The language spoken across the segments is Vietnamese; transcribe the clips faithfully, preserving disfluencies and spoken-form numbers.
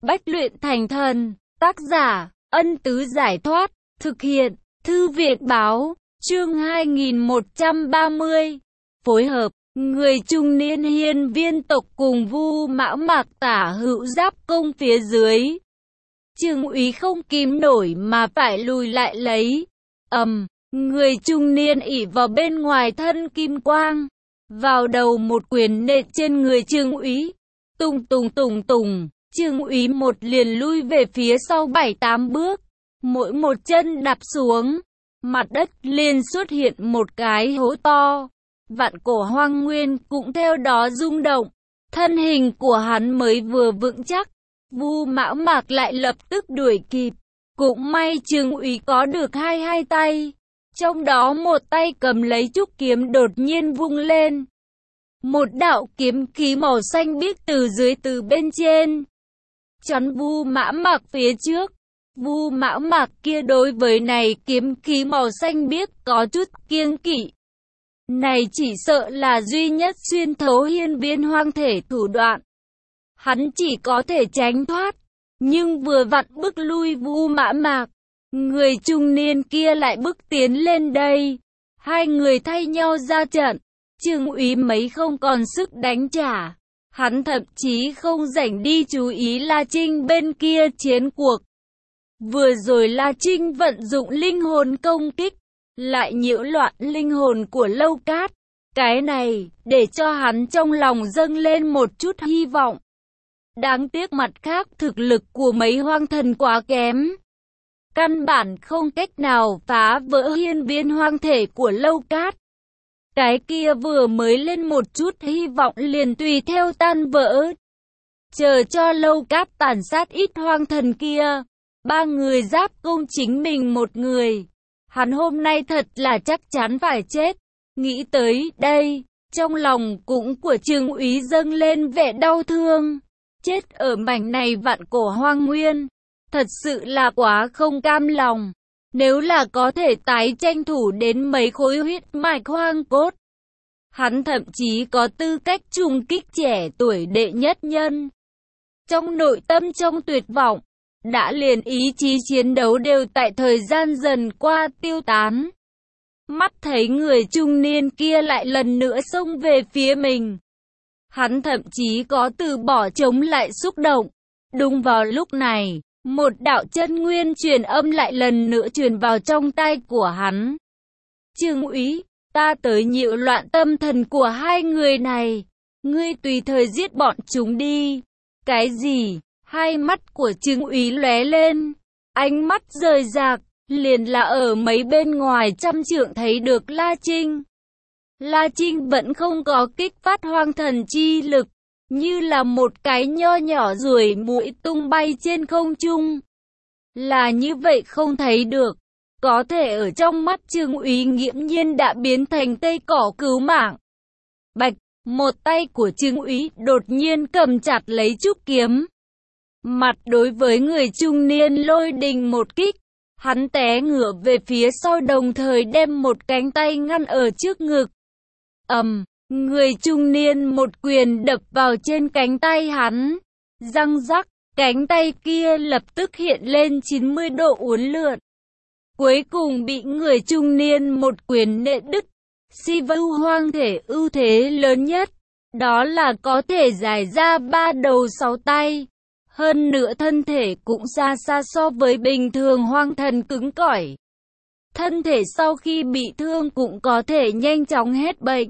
Bách luyện thành thần, tác giả, Ân Tứ Giải Thoát, thực hiện, Thư viện Báo, chương hai nghìn một trăm ba mươi, phối hợp, người trung niên hiên viên tộc cùng Vu Mão Mạc tả hữu giáp công phía dưới. Trương úy không kìm nổi mà phải lùi lại lấy. ầm, um, người trung niên ỷ vào bên ngoài thân kim quang, vào đầu một quyền nện trên người Trương úy. Tùng tùng tùng tùng, Trương úy một liền lui về phía sau bảy tám bước, mỗi một chân đạp xuống, mặt đất liền xuất hiện một cái hố to. Vạn cổ hoang nguyên cũng theo đó rung động, thân hình của hắn mới vừa vững chắc, Vu Mão Mạc lại lập tức đuổi kịp. Cũng may Trương úy có được hai hai tay, trong đó một tay cầm lấy trúc kiếm đột nhiên vung lên. Một đạo kiếm khí màu xanh biếc từ dưới từ bên trên chắn Vu Mão Mạc phía trước. Vu Mão Mạc kia đối với này kiếm khí màu xanh biếc có chút kiêng kỵ. Này chỉ sợ là duy nhất xuyên thấu hiên viên hoang thể thủ đoạn. Hắn chỉ có thể tránh thoát, nhưng vừa vặn bức lui Vu Mão Mạc, người trung niên kia lại bức tiến lên đây. Hai người thay nhau ra trận, Trương úy mấy không còn sức đánh trả. Hắn thậm chí không rảnh đi chú ý La Trinh bên kia chiến cuộc. Vừa rồi La Trinh vận dụng linh hồn công kích, lại nhiễu loạn linh hồn của Lâu Cát. Cái này, để cho hắn trong lòng dâng lên một chút hy vọng. Đáng tiếc mặt khác thực lực của mấy hoang thần quá kém, căn bản không cách nào phá vỡ hiên viên hoang thể của Lâu Cát. Cái kia vừa mới lên một chút hy vọng liền tùy theo tan vỡ. Chờ cho Lâu Cát tàn sát ít hoang thần kia, ba người giáp công chính mình một người. Hắn hôm nay thật là chắc chắn phải chết. Nghĩ tới đây, trong lòng cũng của Trương úy dâng lên vẻ đau thương. Chết ở mảnh này vạn cổ hoang nguyên, thật sự là quá không cam lòng. Nếu là có thể tái tranh thủ đến mấy khối huyết mạch hoang cốt, hắn thậm chí có tư cách trùng kích trẻ tuổi đệ nhất nhân. Trong nội tâm trong tuyệt vọng, đã liền ý chí chiến đấu đều tại thời gian dần qua tiêu tán. Mắt thấy người trung niên kia lại lần nữa xông về phía mình, hắn thậm chí có từ bỏ chống lại xúc động. Đúng vào lúc này, một đạo chân nguyên truyền âm lại lần nữa truyền vào trong tai của hắn. Trương úy, ta tới nhiễu loạn tâm thần của hai người này, ngươi tùy thời giết bọn chúng đi. Cái gì? Hai mắt của Trương úy lóe lên, ánh mắt rời rạc, liền là ở mấy bên ngoài trăm trượng thấy được La Trinh. La Trinh vẫn không có kích phát hoang thần chi lực, như là một cái nho nhỏ ruồi muỗi tung bay trên không trung. Là như vậy không thấy được, có thể ở trong mắt Trương úy nghiễm nhiên đã biến thành cây cỏ cứu mạng. Bạch, một tay của Trương úy đột nhiên cầm chặt lấy trúc kiếm. Mặt đối với người trung niên lôi đình một kích, hắn té ngửa về phía sau đồng thời đem một cánh tay ngăn ở trước ngực. ầm, um, người trung niên một quyền đập vào trên cánh tay hắn. Răng rắc, cánh tay kia lập tức hiện lên chín mươi độ uốn lượn. Cuối cùng bị người trung niên một quyền nện đứt. Si vu hoang thể ưu thế lớn nhất, đó là có thể giải ra ba đầu sáu tay. Hơn nữa thân thể cũng xa xa so với bình thường hoang thần cứng cỏi. Thân thể sau khi bị thương cũng có thể nhanh chóng hết bệnh.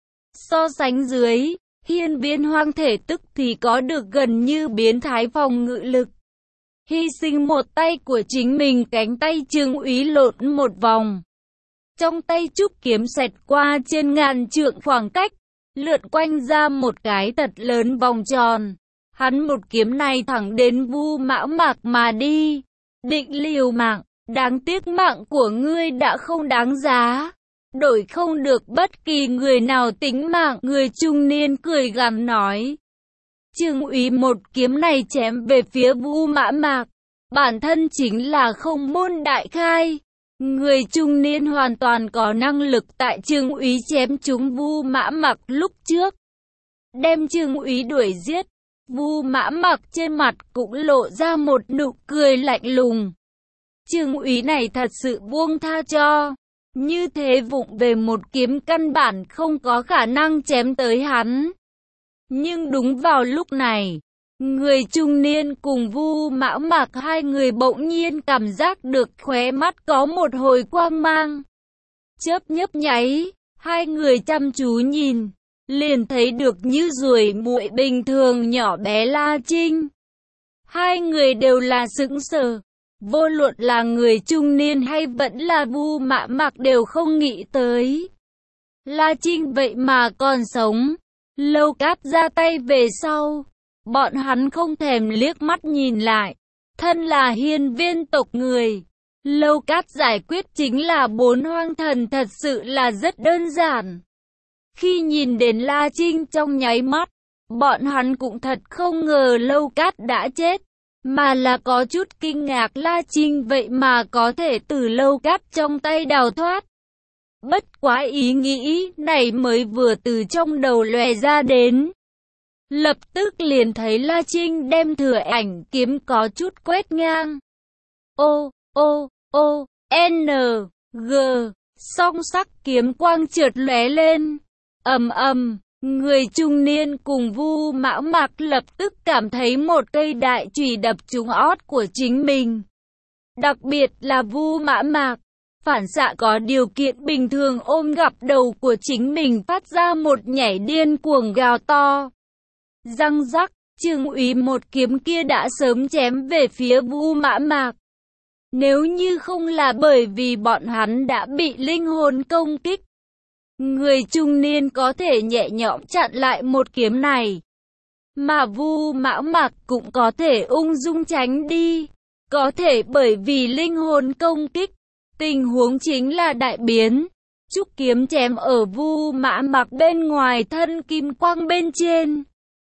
So sánh dưới, hiên viên hoang thể tức thì có được gần như biến thái phòng ngự lực. Hy sinh một tay của chính mình, cánh tay Trương úy lộn một vòng. Trong tay trúc kiếm xẹt qua trên ngàn trượng khoảng cách, lượn quanh ra một cái thật lớn vòng tròn. Hắn một kiếm này thẳng đến Vu Mão Mạc mà đi, định liều mạng, đáng tiếc mạng của ngươi đã không đáng giá, đổi không được bất kỳ người nào tính mạng. Người trung niên cười gằn nói. Trương úy một kiếm này chém về phía Vu Mão Mạc, bản thân chính là không môn đại khai. Người trung niên hoàn toàn có năng lực tại Trương úy chém trúng Vu Mão Mạc lúc trước, đem Trương úy đuổi giết. Vu Mã Mặc trên mặt cũng lộ ra một nụ cười lạnh lùng. Trương úy này thật sự buông tha cho. Như thế vụng về một kiếm căn bản không có khả năng chém tới hắn. Nhưng đúng vào lúc này, người trung niên cùng Vu Mã Mặc hai người bỗng nhiên cảm giác được khóe mắt có một hồi quang mang. Chớp nhấp nháy, hai người chăm chú nhìn, liền thấy được như ruồi muội bình thường nhỏ bé La Trinh. Hai người đều là sững sờ. Vô luận là người trung niên hay vẫn là Vu Mã Mặc đều không nghĩ tới. La Trinh vậy mà còn sống. Lâu Cát ra tay về sau, bọn hắn không thèm liếc mắt nhìn lại. Thân là hiên viên tộc người, Lâu Cát giải quyết chính là bốn hoang thần, thật sự là rất đơn giản. Khi nhìn đến La Trinh trong nháy mắt, bọn hắn cũng thật không ngờ Lâu Cát đã chết, mà là có chút kinh ngạc La Trinh vậy mà có thể từ Lâu Cát trong tay đào thoát. Bất quá ý nghĩ này mới vừa từ trong đầu lòe ra đến. Lập tức liền thấy La Trinh đem thừa ảnh kiếm có chút quét ngang. O, O, O, N, G, song sắc kiếm quang trượt lóe lên. Ầm ầm, người trung niên cùng Vu Mã Mặc lập tức cảm thấy một cây đại chùy đập trúng ót của chính mình. Đặc biệt là Vu Mã Mặc, phản xạ có điều kiện bình thường ôm gặp đầu của chính mình phát ra một nhảy điên cuồng gào to. Răng rắc, Trương úy một kiếm kia đã sớm chém về phía Vu Mã Mặc. Nếu như không là bởi vì bọn hắn đã bị linh hồn công kích, người trung niên có thể nhẹ nhõm chặn lại một kiếm này. Mà Vu Mã Mặc cũng có thể ung dung tránh đi. Có thể bởi vì linh hồn công kích, tình huống chính là đại biến. Trúc kiếm chém ở Vu Mã Mặc bên ngoài thân kim quang bên trên.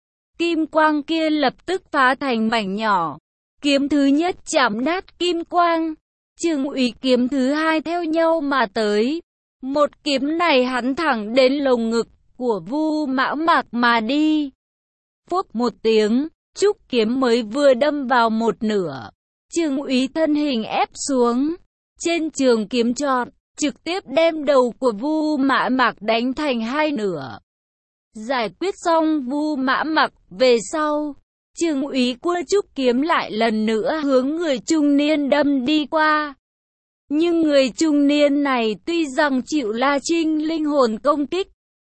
Kim quang kia lập tức phá thành mảnh nhỏ. Kiếm thứ nhất chạm nát kim quang. Trương úy kiếm thứ hai theo nhau mà tới. Một kiếm này hắn thẳng đến lồng ngực của Vu Mã Mặc mà đi. Phốc một tiếng, trúc kiếm mới vừa đâm vào một nửa. Trương úy thân hình ép xuống. Trên trường kiếm trọn, trực tiếp đem đầu của Vu Mã Mặc đánh thành hai nửa. Giải quyết xong Vu Mã Mặc về sau, Trương úy cua trúc kiếm lại lần nữa hướng người trung niên đâm đi qua. Nhưng người trung niên này tuy rằng chịu La Trinh linh hồn công kích,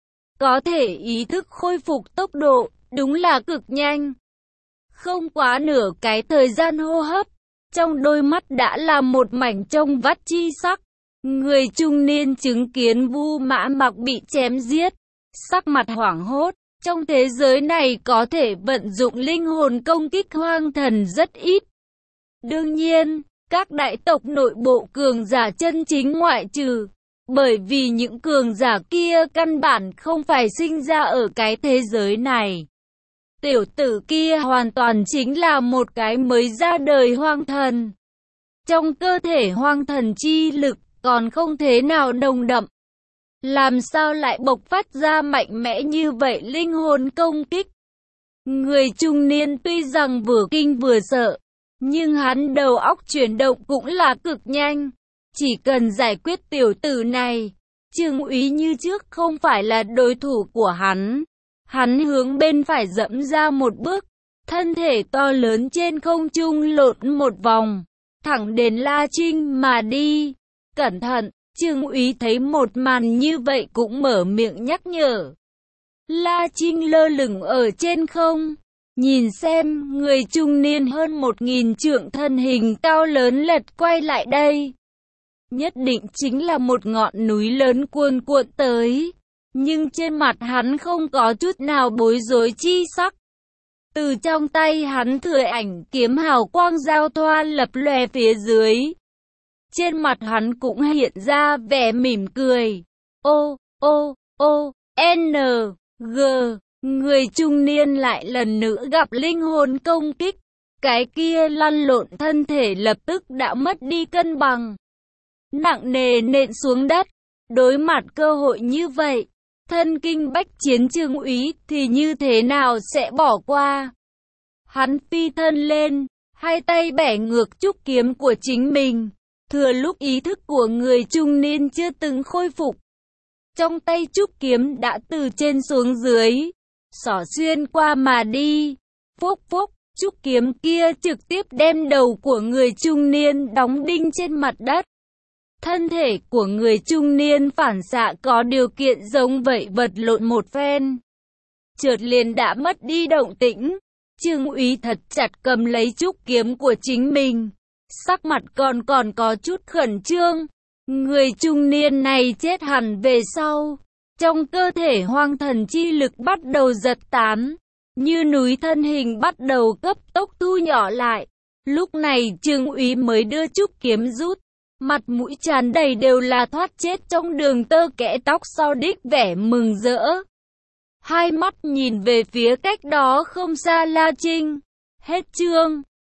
có thể ý thức khôi phục tốc độ, đúng là cực nhanh. Không quá nửa cái thời gian hô hấp, trong đôi mắt đã là một mảnh trông vắt chi sắc. Người trung niên chứng kiến Vu Mã Mặc bị chém giết, sắc mặt hoảng hốt. Trong thế giới này có thể vận dụng linh hồn công kích hoang thần rất ít. Đương nhiên, các đại tộc nội bộ cường giả chân chính ngoại trừ, bởi vì những cường giả kia căn bản không phải sinh ra ở cái thế giới này. Tiểu tử kia hoàn toàn chính là một cái mới ra đời hoang thần. Trong cơ thể hoang thần chi lực còn không thế nào nồng đậm. Làm sao lại bộc phát ra mạnh mẽ như vậy linh hồn công kích? Người trung niên tuy rằng vừa kinh vừa sợ, nhưng hắn đầu óc chuyển động cũng là cực nhanh. Chỉ cần giải quyết tiểu tử này, Trương úy như trước không phải là đối thủ của hắn. Hắn hướng bên phải dẫm ra một bước, thân thể to lớn trên không trung lộn một vòng, thẳng đến La Trinh mà đi. Cẩn thận! Trương úy thấy một màn như vậy cũng mở miệng nhắc nhở. La Trinh lơ lửng ở trên không, nhìn xem người trung niên hơn một nghìn trượng thân hình cao lớn lật quay lại đây. Nhất định chính là một ngọn núi lớn cuồn cuộn tới, nhưng trên mặt hắn không có chút nào bối rối chi sắc. Từ trong tay hắn thừa ảnh kiếm hào quang giao thoa lập lòe phía dưới. Trên mặt hắn cũng hiện ra vẻ mỉm cười. O, O, O, N, G. Người trung niên lại lần nữa gặp linh hồn công kích. Cái kia lăn lộn thân thể lập tức đã mất đi cân bằng, nặng nề nện xuống đất. Đối mặt cơ hội như vậy, thân kinh bách chiến Trương úy thì như thế nào sẽ bỏ qua. Hắn phi thân lên, hai tay bẻ ngược trúc kiếm của chính mình. Thừa lúc ý thức của người trung niên chưa từng khôi phục, trong tay trúc kiếm đã từ trên xuống dưới, xỏ xuyên qua mà đi. Phốc phốc, trúc kiếm kia trực tiếp đem đầu của người trung niên đóng đinh trên mặt đất. Thân thể của người trung niên phản xạ có điều kiện giống vậy vật lộn một phen, chợt liền đã mất đi động tĩnh. Trương Úy thật chặt cầm lấy trúc kiếm của chính mình, sắc mặt còn còn có chút khẩn trương. Người trung niên này chết hẳn về sau, trong cơ thể hoang thần chi lực bắt đầu giật tán, như núi thân hình bắt đầu cấp tốc thu nhỏ lại. Lúc này Trương Úy mới đưa trúc kiếm rút, mặt mũi tràn đầy đều là thoát chết trong đường tơ kẽ tóc sau đích vẻ mừng rỡ. Hai mắt nhìn về phía cách đó không xa La Trinh. Hết chương.